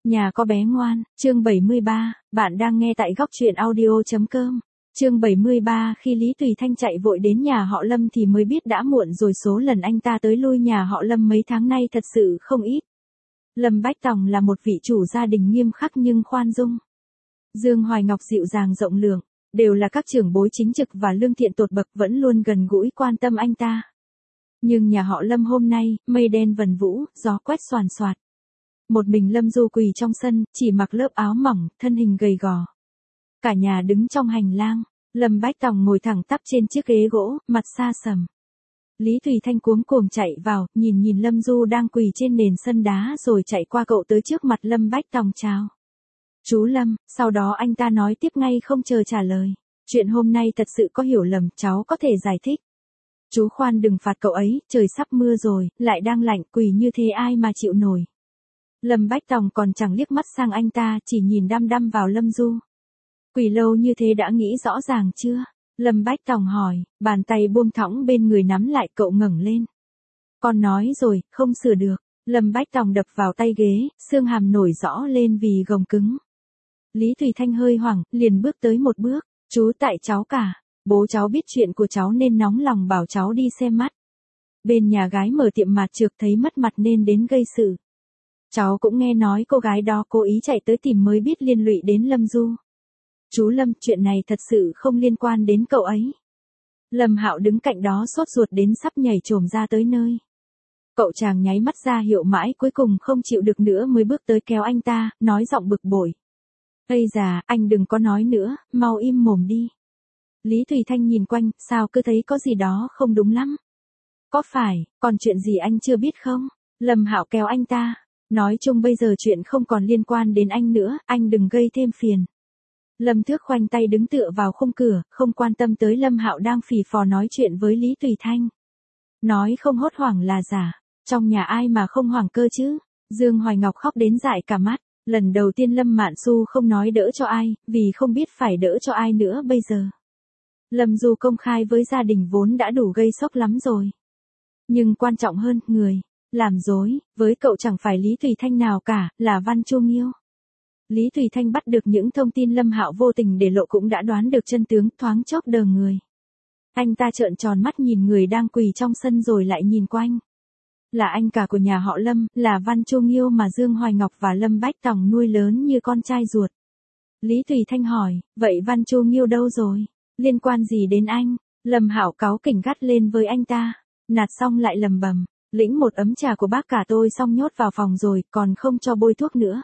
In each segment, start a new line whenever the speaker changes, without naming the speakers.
Nhà có bé ngoan, chương 73, bạn đang nghe tại góc truyện audio.com. Chương 73 khi Lý Tùy Thanh chạy vội đến nhà họ Lâm thì mới biết đã muộn rồi, số lần anh ta tới lui nhà họ Lâm mấy tháng nay thật sự không ít. Lâm Bách Tòng là một vị chủ gia đình nghiêm khắc nhưng khoan dung. Dương Hoài Ngọc dịu dàng rộng lượng, đều là các trưởng bối chính trực và lương thiện tột bậc vẫn luôn gần gũi quan tâm anh ta. Nhưng nhà họ Lâm hôm nay, mây đen vần vũ, gió quét xoàn xoạt. Một mình Lâm Du quỳ trong sân, chỉ mặc lớp áo mỏng, thân hình gầy gò. Cả nhà đứng trong hành lang, Lâm Bách Tòng ngồi thẳng tắp trên chiếc ghế gỗ, mặt xa sầm. Lý Tùy Thanh cuống cuồng chạy vào, nhìn Lâm Du đang quỳ trên nền sân đá rồi chạy qua cậu tới trước mặt Lâm Bách Tòng chào. Chú Lâm, sau đó anh ta nói tiếp ngay không chờ trả lời. Chuyện hôm nay thật sự có hiểu lầm, cháu có thể giải thích. Chú khoan đừng phạt cậu ấy, trời sắp mưa rồi, lại đang lạnh, quỳ như thế ai mà chịu nổi. Lâm Bách Tòng còn chẳng liếc mắt sang anh ta, chỉ nhìn đăm đăm vào Lâm Du. Quỳ lâu như thế đã nghĩ rõ ràng chưa? Lâm Bách Tòng hỏi, bàn tay buông thõng bên người nắm lại, cậu ngẩng lên. Con nói rồi, không sửa được. Lâm Bách Tòng đập vào tay ghế, xương hàm nổi rõ lên vì gồng cứng. Lý Tùy Thanh hơi hoảng, liền bước tới một bước. Chú tại cháu cả. Bố cháu biết chuyện của cháu nên nóng lòng bảo cháu đi xem mắt. Bên nhà gái mở tiệm mạt trược thấy mất mặt nên đến gây sự. Cháu cũng nghe nói cô gái đó cố ý chạy tới tìm mới biết liên lụy đến Lâm Du. Chú Lâm, chuyện này thật sự không liên quan đến cậu ấy. Lâm Hạo đứng cạnh đó sốt ruột đến sắp nhảy chồm ra tới nơi. Cậu chàng nháy mắt ra hiệu mãi cuối cùng không chịu được nữa mới bước tới kéo anh ta, nói giọng bực bội. Ây già, anh đừng có nói nữa, mau im mồm đi. Lý Tùy Thanh nhìn quanh, sao cứ thấy có gì đó không đúng lắm. Có phải, còn chuyện gì anh chưa biết không? Lâm Hạo kéo anh ta. Nói chung bây giờ chuyện không còn liên quan đến anh nữa, anh đừng gây thêm phiền. Lâm Thước khoanh tay đứng tựa vào khung cửa, không quan tâm tới Lâm Hạo đang phì phò nói chuyện với Lý Tùy Thanh. Nói không hốt hoảng là giả, trong nhà ai mà không hoảng cơ chứ? Dương Hoài Ngọc khóc đến dại cả mắt, lần đầu tiên Lâm Mạn Xu không nói đỡ cho ai, vì không biết phải đỡ cho ai nữa bây giờ. Lâm Du công khai với gia đình vốn đã đủ gây sốc lắm rồi. Nhưng quan trọng hơn, người làm dối, với cậu chẳng phải Lý Tùy Thanh nào cả, là Văn Chu Nghiêu. Lý Tùy Thanh bắt được những thông tin Lâm Hạo vô tình để lộ cũng đã đoán được chân tướng, thoáng chốc đờ người. Anh ta trợn tròn mắt nhìn người đang quỳ trong sân rồi lại nhìn quanh. Là anh cả của nhà họ Lâm, là Văn Chu Nghiêu mà Dương Hoài Ngọc và Lâm Bách Tòng nuôi lớn như con trai ruột. Lý Tùy Thanh hỏi, vậy Văn Chu Nghiêu đâu rồi? Liên quan gì đến anh? Lâm Hạo cáu kỉnh gắt lên với anh ta. Nạt xong lại lầm bầm. Lĩnh một ấm trà của bác cả tôi xong nhốt vào phòng rồi, còn không cho bôi thuốc nữa.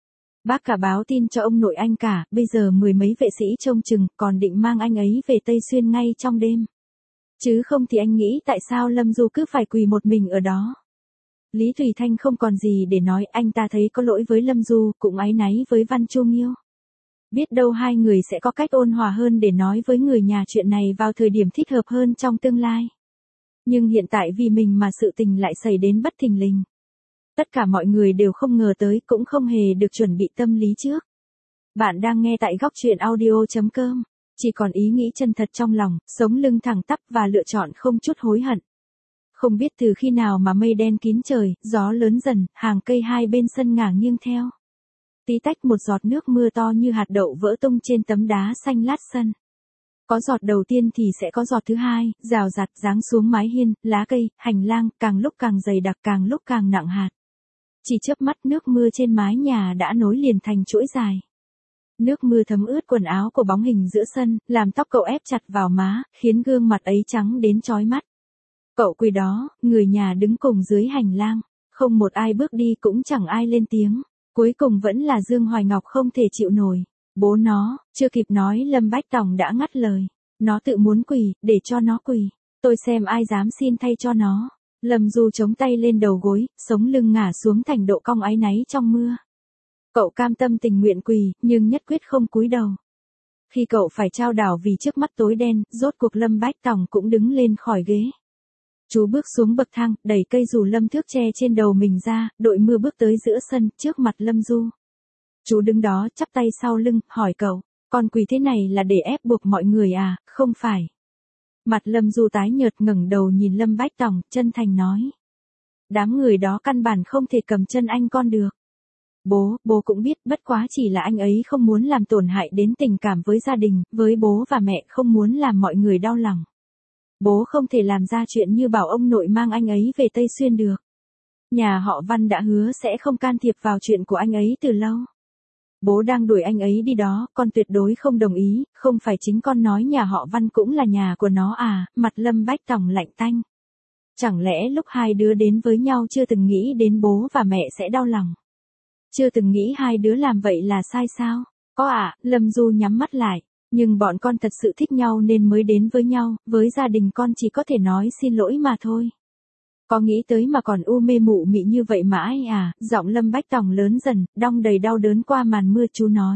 Bác cả báo tin cho ông nội anh cả, bây giờ mười mấy vệ sĩ trông chừng, còn định mang anh ấy về Tây Xuyên ngay trong đêm. Chứ không thì anh nghĩ tại sao Lâm Du cứ phải quỳ một mình ở đó. Lý Tùy Thanh không còn gì để nói, anh ta thấy có lỗi với Lâm Du, cũng áy náy với Văn Chu Nghiêu. Biết đâu hai người sẽ có cách ôn hòa hơn để nói với người nhà chuyện này vào thời điểm thích hợp hơn trong tương lai. Nhưng hiện tại vì mình mà sự tình lại xảy đến bất thình lình. Tất cả mọi người đều không ngờ tới, cũng không hề được chuẩn bị tâm lý trước. Bạn đang nghe tại góc truyện audio.com. Chỉ còn ý nghĩ chân thật trong lòng, sống lưng thẳng tắp và lựa chọn không chút hối hận. Không biết từ khi nào mà mây đen kín trời, gió lớn dần, hàng cây hai bên sân ngả nghiêng theo. Tí tách một giọt nước mưa to như hạt đậu vỡ tung trên tấm đá xanh lát sân. Có giọt đầu tiên thì sẽ có giọt thứ hai, rào rạt giáng xuống mái hiên, lá cây, hành lang, càng lúc càng dày đặc, càng lúc càng nặng hạt. Chỉ chớp mắt nước mưa trên mái nhà đã nối liền thành chuỗi dài. Nước mưa thấm ướt quần áo của bóng hình giữa sân, làm tóc cậu ép chặt vào má, khiến gương mặt ấy trắng đến chói mắt. Cậu quỳ đó, người nhà đứng cùng dưới hành lang, không một ai bước đi cũng chẳng ai lên tiếng. Cuối cùng vẫn là Dương Hoài Ngọc không thể chịu nổi. Bố nó, chưa kịp nói Lâm Bách Tòng đã ngắt lời. Nó tự muốn quỳ, để cho nó quỳ. Tôi xem ai dám xin thay cho nó. Lâm Du chống tay lên đầu gối, sống lưng ngả xuống thành độ cong áy náy trong mưa. Cậu cam tâm tình nguyện quỳ, nhưng nhất quyết không cúi đầu. Khi cậu phải trao đảo vì trước mắt tối đen, rốt cuộc Lâm Bách Tòng cũng đứng lên khỏi ghế. Chú bước xuống bậc thang, đẩy cây dù Lâm Thước che trên đầu mình ra, đội mưa bước tới giữa sân, trước mặt Lâm Du. Chú đứng đó, chắp tay sau lưng, hỏi cậu, con quỳ thế này là để ép buộc mọi người à, không phải. Mặt Lâm Du tái nhợt ngẩng đầu nhìn Lâm Bách Tòng, chân thành nói. Đám người đó căn bản không thể cầm chân anh con được. Bố cũng biết, bất quá chỉ là anh ấy không muốn làm tổn hại đến tình cảm với gia đình, với bố và mẹ, không muốn làm mọi người đau lòng. Bố không thể làm ra chuyện như bảo ông nội mang anh ấy về Tây Xuyên được. Nhà họ Văn đã hứa sẽ không can thiệp vào chuyện của anh ấy từ lâu. Bố đang đuổi anh ấy đi đó, con tuyệt đối không đồng ý, không phải chính con nói nhà họ Văn cũng là nhà của nó à, mặt Lâm Bách Tòng lạnh tanh. Chẳng lẽ lúc hai đứa đến với nhau chưa từng nghĩ đến bố và mẹ sẽ đau lòng? Chưa từng nghĩ hai đứa làm vậy là sai sao? Có ạ, Lâm Du nhắm mắt lại. Nhưng bọn con thật sự thích nhau nên mới đến với nhau, với gia đình con chỉ có thể nói xin lỗi mà thôi. Có nghĩ tới mà còn u mê mụ mị như vậy mãi à, giọng Lâm Bách Tòng lớn dần, đong đầy đau đớn qua màn mưa chú nói.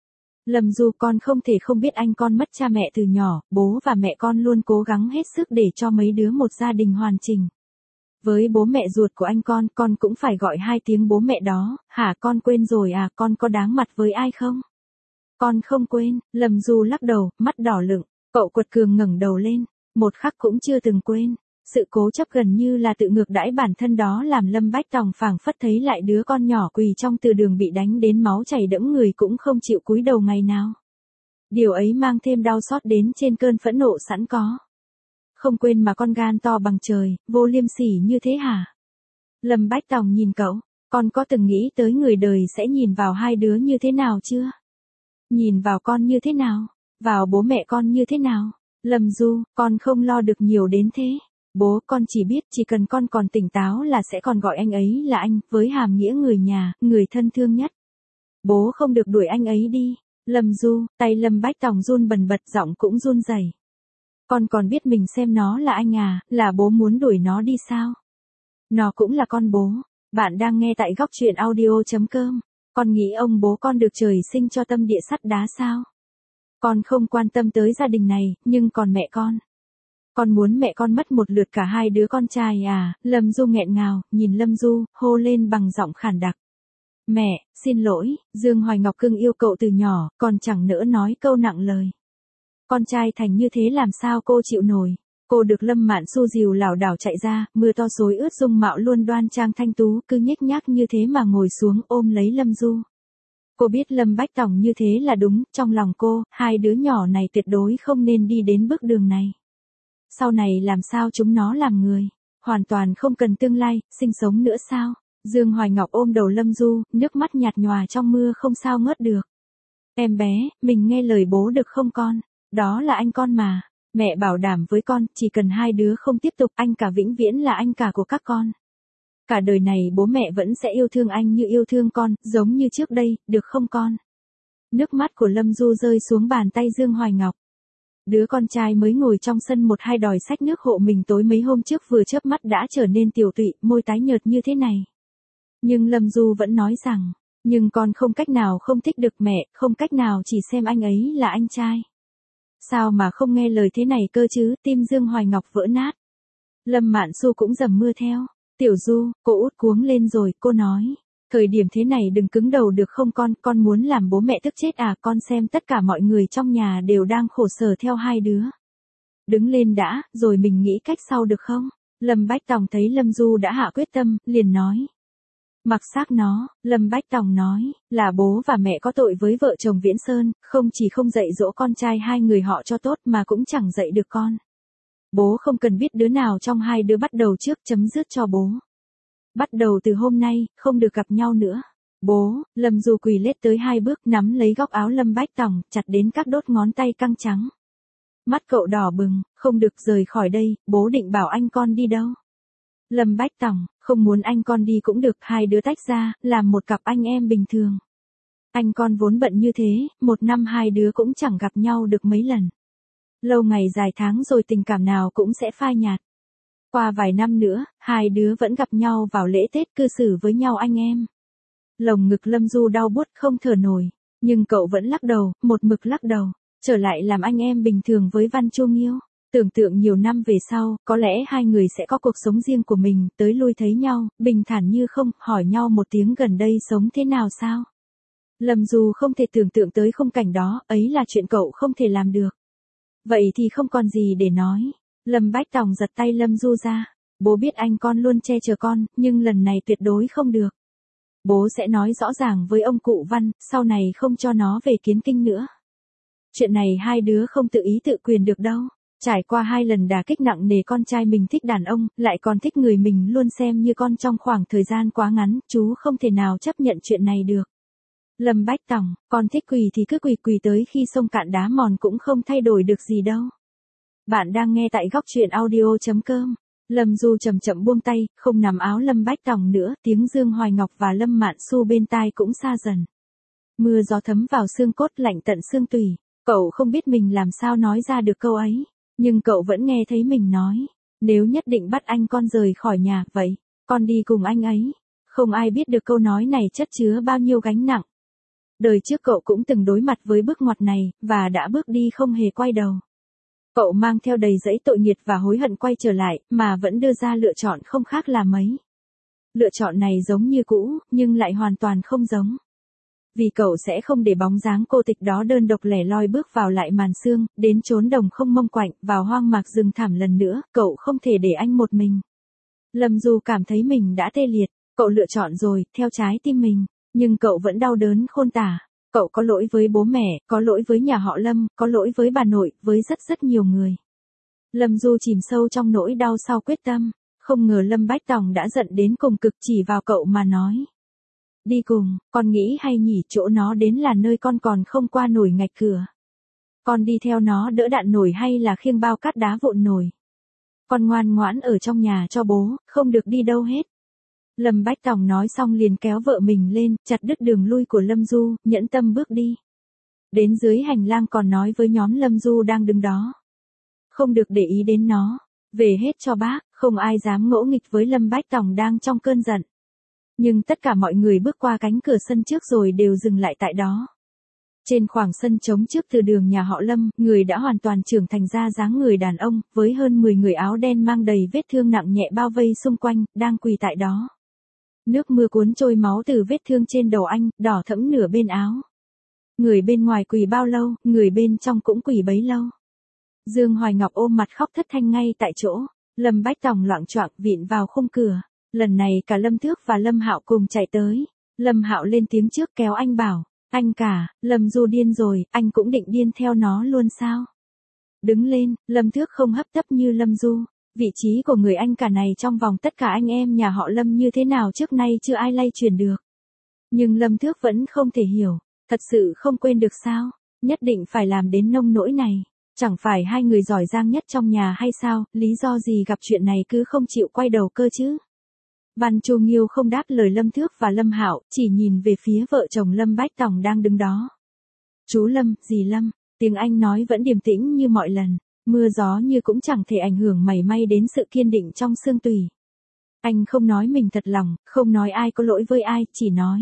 Lâm Du, con không thể không biết anh con mất cha mẹ từ nhỏ, bố và mẹ con luôn cố gắng hết sức để cho mấy đứa một gia đình hoàn chỉnh. Với bố mẹ ruột của anh con cũng phải gọi 2 tiếng bố mẹ đó, hả con quên rồi à, con có đáng mặt với ai không? Con không quên, Lâm Du lắc đầu, mắt đỏ lựng, cậu quật cường ngẩng đầu lên, một khắc cũng chưa từng quên. Sự cố chấp gần như là tự ngược đãi bản thân đó làm Lâm Bách Tòng phảng phất thấy lại đứa con nhỏ quỳ trong từ đường bị đánh đến máu chảy đẫm người cũng không chịu cúi đầu ngày nào. Điều ấy mang thêm đau xót đến trên cơn phẫn nộ sẵn có. Không quên mà con gan to bằng trời, vô liêm sỉ như thế hả? Lâm Bách Tòng nhìn cậu, con có từng nghĩ tới người đời sẽ nhìn vào hai đứa như thế nào chưa? Nhìn vào con như thế nào? Vào bố mẹ con như thế nào? Lâm Du, con không lo được nhiều đến thế. Bố, con chỉ biết chỉ cần con còn tỉnh táo là sẽ còn gọi anh ấy là anh, với hàm nghĩa người nhà, người thân thương nhất. Bố không được đuổi anh ấy đi. Lâm Du, tay Lâm Bách Tòng run bần bật, giọng cũng run rẩy. Con còn biết mình xem nó là anh à, là bố muốn đuổi nó đi sao? Nó cũng là con bố. Bạn đang nghe tại góc truyện audio.com. Con nghĩ ông bố con được trời sinh cho tâm địa sắt đá sao? Con không quan tâm tới gia đình này, nhưng còn mẹ con. Con muốn mẹ con mất một lượt cả hai đứa con trai à? Lâm Du nghẹn ngào, nhìn Lâm Du, hô lên bằng giọng khản đặc. Mẹ, xin lỗi, Dương Hoài Ngọc cưng yêu cậu từ nhỏ, còn chẳng nỡ nói câu nặng lời. Con trai thành như thế làm sao cô chịu nổi? Cô được Lâm Mạn Xu dìu lảo đảo chạy ra, mưa to xối ướt dung mạo luôn đoan trang thanh tú, cứ nhếch nhác như thế mà ngồi xuống ôm lấy Lâm Du. Cô biết Lâm Bách Tòng như thế là đúng, trong lòng cô, hai đứa nhỏ này tuyệt đối không nên đi đến bước đường này. Sau này làm sao chúng nó làm người? Hoàn toàn không cần tương lai, sinh sống nữa sao? Dương Hoài Ngọc ôm đầu Lâm Du, nước mắt nhạt nhòa trong mưa không sao ngớt được. Em bé, mình nghe lời bố được không con? Đó là anh con mà. Mẹ bảo đảm với con, chỉ cần hai đứa không tiếp tục, anh cả vĩnh viễn là anh cả của các con. Cả đời này bố mẹ vẫn sẽ yêu thương anh như yêu thương con, giống như trước đây, được không con? Nước mắt của Lâm Du rơi xuống bàn tay Dương Hoài Ngọc. Đứa con trai mới ngồi trong sân một hai đòi xách nước hộ mình tối mấy hôm trước vừa chớp mắt đã trở nên tiểu tụy, môi tái nhợt như thế này. Nhưng Lâm Du vẫn nói rằng, nhưng con không cách nào không thích được mẹ, không cách nào chỉ xem anh ấy là anh trai. Sao mà không nghe lời thế này cơ chứ, tim Dương Hoài Ngọc vỡ nát. Lâm Mạn Xu cũng dầm mưa theo. Tiểu Du, cô út cuống lên rồi, cô nói. Thời điểm thế này đừng cứng đầu được không con muốn làm bố mẹ tức chết à, con xem tất cả mọi người trong nhà đều đang khổ sở theo hai đứa. Đứng lên đã, rồi mình nghĩ cách sau được không? Lâm Bách Tòng thấy Lâm Du đã hạ quyết tâm, liền nói. Mặc xác nó, Lâm Bách Tòng nói, là bố và mẹ có tội với vợ chồng Viễn Sơn, không chỉ không dạy dỗ con trai hai người họ cho tốt mà cũng chẳng dạy được con. Bố không cần biết đứa nào trong hai đứa bắt đầu trước, chấm dứt cho bố. Bắt đầu từ hôm nay, không được gặp nhau nữa. Bố, Lâm Du quỳ lết tới 2 bước nắm lấy góc áo Lâm Bách Tòng, chặt đến các đốt ngón tay căng trắng. Mắt cậu đỏ bừng, không được rời khỏi đây, bố định bảo anh con đi đâu. Lâm Bách Tòng, không muốn anh con đi cũng được, hai đứa tách ra, làm một cặp anh em bình thường. Anh con vốn bận như thế, một năm hai đứa cũng chẳng gặp nhau được mấy lần. Lâu ngày dài tháng rồi tình cảm nào cũng sẽ phai nhạt. Qua vài năm nữa, hai đứa vẫn gặp nhau vào lễ Tết cư xử với nhau anh em. Lồng ngực Lâm Du đau buốt không thở nổi, nhưng cậu vẫn lắc đầu, một mực lắc đầu, trở lại làm anh em bình thường với Văn Chu Nghiêu. Tưởng tượng nhiều năm về sau, có lẽ hai người sẽ có cuộc sống riêng của mình, tới lui thấy nhau, bình thản như không, hỏi nhau một tiếng gần đây sống thế nào sao. Lâm Du không thể tưởng tượng tới khung cảnh đó, ấy là chuyện cậu không thể làm được. Vậy thì không còn gì để nói. Lâm Bách Tòng giật tay Lâm Du ra. Bố biết anh con luôn che chở con, nhưng lần này tuyệt đối không được. Bố sẽ nói rõ ràng với ông cụ Văn, sau này không cho nó về Kiến Kinh nữa. Chuyện này hai đứa không tự ý tự quyền được đâu. Trải qua 2 lần đả kích nặng nề, con trai mình thích đàn ông, lại còn thích người mình luôn xem như con trong khoảng thời gian quá ngắn, chú không thể nào chấp nhận chuyện này được. Lâm Bách Tòng, con thích quỳ thì cứ quỳ tới khi sông cạn đá mòn cũng không thay đổi được gì đâu. Bạn đang nghe tại góc truyện audio.com. Lâm Du chậm chậm buông tay, không nắm áo Lâm Bách Tòng nữa, tiếng Dương Hoài Ngọc và Lâm Mạn Xu bên tai cũng xa dần. Mưa gió thấm vào xương cốt, lạnh tận xương tủy. Cậu không biết mình làm sao nói ra được câu ấy, nhưng cậu vẫn nghe thấy mình nói, nếu nhất định bắt anh con rời khỏi nhà, vậy, con đi cùng anh ấy. Không ai biết được câu nói này chất chứa bao nhiêu gánh nặng. Đời trước cậu cũng từng đối mặt với bước ngoặt này, và đã bước đi không hề quay đầu. Cậu mang theo đầy dẫy tội nghiệt và hối hận quay trở lại, mà vẫn đưa ra lựa chọn không khác là mấy. Lựa chọn này giống như cũ, nhưng lại hoàn toàn không giống. Vì cậu sẽ không để bóng dáng cô tịch đó đơn độc lẻ loi bước vào lại màn sương, đến chốn đồng không mông quạnh, vào hoang mạc rừng thảm lần nữa, cậu không thể để anh một mình. Lâm Du cảm thấy mình đã tê liệt, cậu lựa chọn rồi, theo trái tim mình, nhưng cậu vẫn đau đớn khôn tả. Cậu có lỗi với bố mẹ, có lỗi với nhà họ Lâm, có lỗi với bà nội, với rất nhiều người. Lâm Du chìm sâu trong nỗi đau sau quyết tâm, không ngờ Lâm Bách Tòng đã giận đến cùng cực, chỉ vào cậu mà nói. Đi cùng, con nghĩ hay nhỉ, chỗ nó đến là nơi con còn không qua nổi ngạch cửa. Con đi theo nó đỡ đạn nổi hay là khiêng bao cát đá vụn nổi. Con ngoan ngoãn ở trong nhà cho bố, không được đi đâu hết. Lâm Bách Tòng nói xong liền kéo vợ mình lên, chặt đứt đường lui của Lâm Du, nhẫn tâm bước đi. Đến dưới hành lang còn nói với nhóm Lâm Du đang đứng đó. Không được để ý đến nó, về hết cho bác, không ai dám ngỗ nghịch với Lâm Bách Tòng đang trong cơn giận. Nhưng tất cả mọi người bước qua cánh cửa sân trước rồi đều dừng lại tại đó. Trên khoảng sân trống trước từ đường nhà họ Lâm, người đã hoàn toàn trưởng thành ra dáng người đàn ông, với hơn 10 người áo đen mang đầy vết thương nặng nhẹ bao vây xung quanh, đang quỳ tại đó. Nước mưa cuốn trôi máu từ vết thương trên đầu anh, đỏ thẫm nửa bên áo. Người bên ngoài quỳ bao lâu, người bên trong cũng quỳ bấy lâu. Dương Hoài Ngọc ôm mặt khóc thất thanh ngay tại chỗ. Lâm Bách Tòng loạng choạng vịn vào khung cửa. Lần này cả Lâm Thước và Lâm Hạo cùng chạy tới. Lâm Hạo lên tiếng trước kéo anh bảo, anh cả, Lâm Du điên rồi, anh cũng định điên theo nó luôn sao? Đứng lên, Lâm Thước không hấp tấp như Lâm Du. Vị trí của người anh cả này trong vòng tất cả anh em nhà họ Lâm như thế nào trước nay chưa ai lay truyền được. Nhưng Lâm Thước vẫn không thể hiểu, thật sự không quên được sao, nhất định phải làm đến nông nỗi này. Chẳng phải hai người giỏi giang nhất trong nhà hay sao, lý do gì gặp chuyện này cứ không chịu quay đầu cơ chứ? Văn Chu Nghiêu không đáp lời Lâm Thước và Lâm Hạo, chỉ nhìn về phía vợ chồng Lâm Bách Tòng đang đứng đó. Chú Lâm, dì Lâm, tiếng anh nói vẫn điềm tĩnh như mọi lần, mưa gió như cũng chẳng thể ảnh hưởng mảy may đến sự kiên định trong xương tủy. Anh không nói mình thật lòng, không nói ai có lỗi với ai, chỉ nói.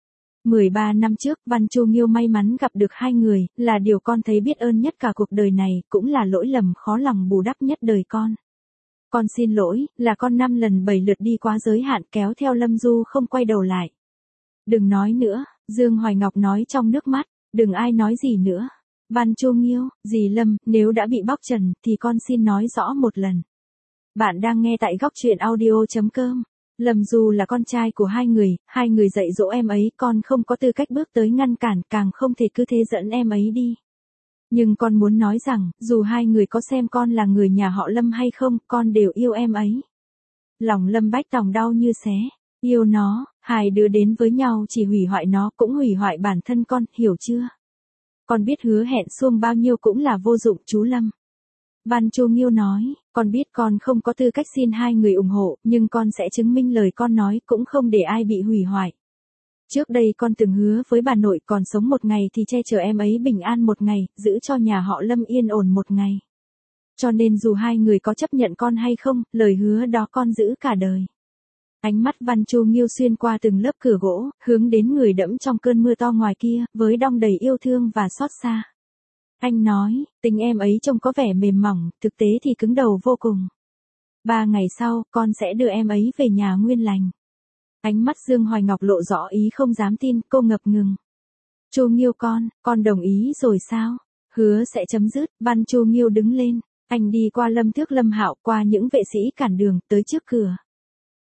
13 năm trước, Văn Chu Nghiêu may mắn gặp được hai người, là điều con thấy biết ơn nhất cả cuộc đời này, cũng là lỗi lầm khó lòng bù đắp nhất đời con. Con xin lỗi, là con 5 lần 7 lượt đi quá giới hạn kéo theo Lâm Du không quay đầu lại. Đừng nói nữa, Dương Hoài Ngọc nói trong nước mắt, đừng ai nói gì nữa. Văn Chu Nghiêu, dì Lâm, nếu đã bị bóc trần, thì con xin nói rõ một lần. Bạn đang nghe tại góc truyện audio.com. Lâm Du là con trai của hai người dạy dỗ em ấy, con không có tư cách bước tới ngăn cản, càng không thể cứ thế dẫn em ấy đi. Nhưng con muốn nói rằng, dù hai người có xem con là người nhà họ Lâm hay không, con đều yêu em ấy. Lòng Lâm Bách Tòng đau như xé, yêu nó, hai đứa đến với nhau chỉ hủy hoại nó, cũng hủy hoại bản thân con, hiểu chưa? Con biết hứa hẹn xuông bao nhiêu cũng là vô dụng chú Lâm. Văn Chu Nghiêu nói, con biết con không có tư cách xin hai người ủng hộ, nhưng con sẽ chứng minh lời con nói, cũng không để ai bị hủy hoại. Trước đây con từng hứa với bà nội còn sống một ngày thì che chở em ấy bình an một ngày, giữ cho nhà họ Lâm yên ổn một ngày. Cho nên dù hai người có chấp nhận con hay không, lời hứa đó con giữ cả đời. Ánh mắt Văn Chu Nghiêu xuyên qua từng lớp cửa gỗ, hướng đến người đẫm trong cơn mưa to ngoài kia, với đong đầy yêu thương và xót xa. Anh nói, tình em ấy trông có vẻ mềm mỏng, thực tế thì cứng đầu vô cùng. 3 ngày sau, con sẽ đưa em ấy về nhà nguyên lành. Ánh mắt Dương Hoài Ngọc lộ rõ ý không dám tin, cô ngập ngừng. Chu Nghiêu con đồng ý rồi sao? Hứa sẽ chấm dứt. Văn Chu Nghiêu đứng lên, anh đi qua Lâm Thước Lâm Hạo, qua những vệ sĩ cản đường, tới trước cửa.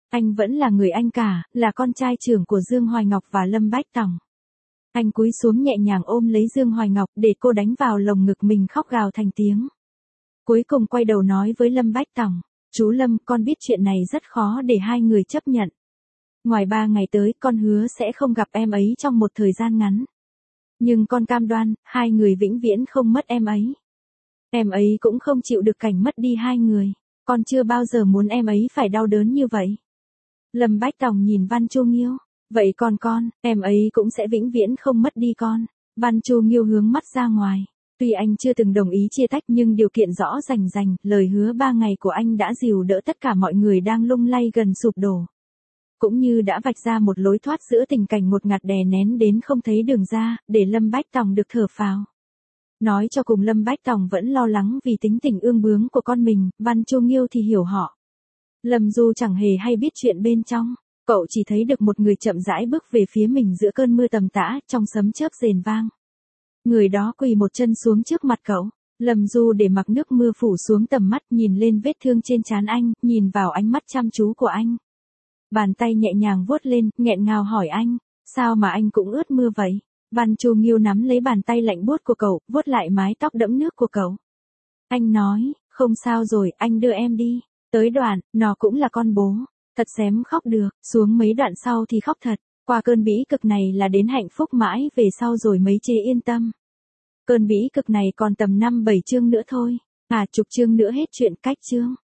Anh vẫn là người anh cả, là con trai trưởng của Dương Hoài Ngọc và Lâm Bách Tòng. Anh cúi xuống nhẹ nhàng ôm lấy Dương Hoài Ngọc để cô đánh vào lồng ngực mình khóc gào thành tiếng. Cuối cùng quay đầu nói với Lâm Bách Tòng, chú Lâm, con biết chuyện này rất khó để hai người chấp nhận. Ngoài 3 ngày tới, con hứa sẽ không gặp em ấy trong một thời gian ngắn. Nhưng con cam đoan, hai người vĩnh viễn không mất em ấy. Em ấy cũng không chịu được cảnh mất đi hai người. Con chưa bao giờ muốn em ấy phải đau đớn như vậy. Lâm Bách Tòng nhìn Văn Chu Nghiêu. Vậy còn con, em ấy cũng sẽ vĩnh viễn không mất đi con. Văn Chu Nghiêu hướng mắt ra ngoài. Tuy anh chưa từng đồng ý chia tách nhưng điều kiện rõ rành rành, lời hứa 3 ngày của anh đã dìu đỡ tất cả mọi người đang lung lay gần sụp đổ. Cũng như đã vạch ra một lối thoát giữa tình cảnh ngột ngạt đè nén đến không thấy đường ra, để Lâm Bách Tòng được thở phào. Nói cho cùng Lâm Bách Tòng vẫn lo lắng vì tính tình ương bướng của con mình, Văn Chu Nghiêu thì hiểu họ. Lâm Du chẳng hề hay biết chuyện bên trong, cậu chỉ thấy được một người chậm rãi bước về phía mình giữa cơn mưa tầm tã, trong sấm chớp rền vang. Người đó quỳ một chân xuống trước mặt cậu. Lâm Du để mặc nước mưa phủ xuống tầm mắt, nhìn lên vết thương trên trán anh, nhìn vào ánh mắt chăm chú của anh. Bàn tay nhẹ nhàng vuốt lên, nghẹn ngào hỏi anh, sao mà anh cũng ướt mưa vậy? Văn Chu Nghiêu nắm lấy bàn tay lạnh buốt của cậu, vuốt lại mái tóc đẫm nước của cậu. Anh nói, không sao rồi, anh đưa em đi. Tới đoạn, nó cũng là con bố. Thật xém khóc được, xuống mấy đoạn sau thì khóc thật. Qua cơn bĩ cực này là đến hạnh phúc mãi về sau rồi mấy chế yên tâm. Cơn bĩ cực này còn tầm 5-7 chương nữa thôi. Chục chương nữa hết chuyện cách chương.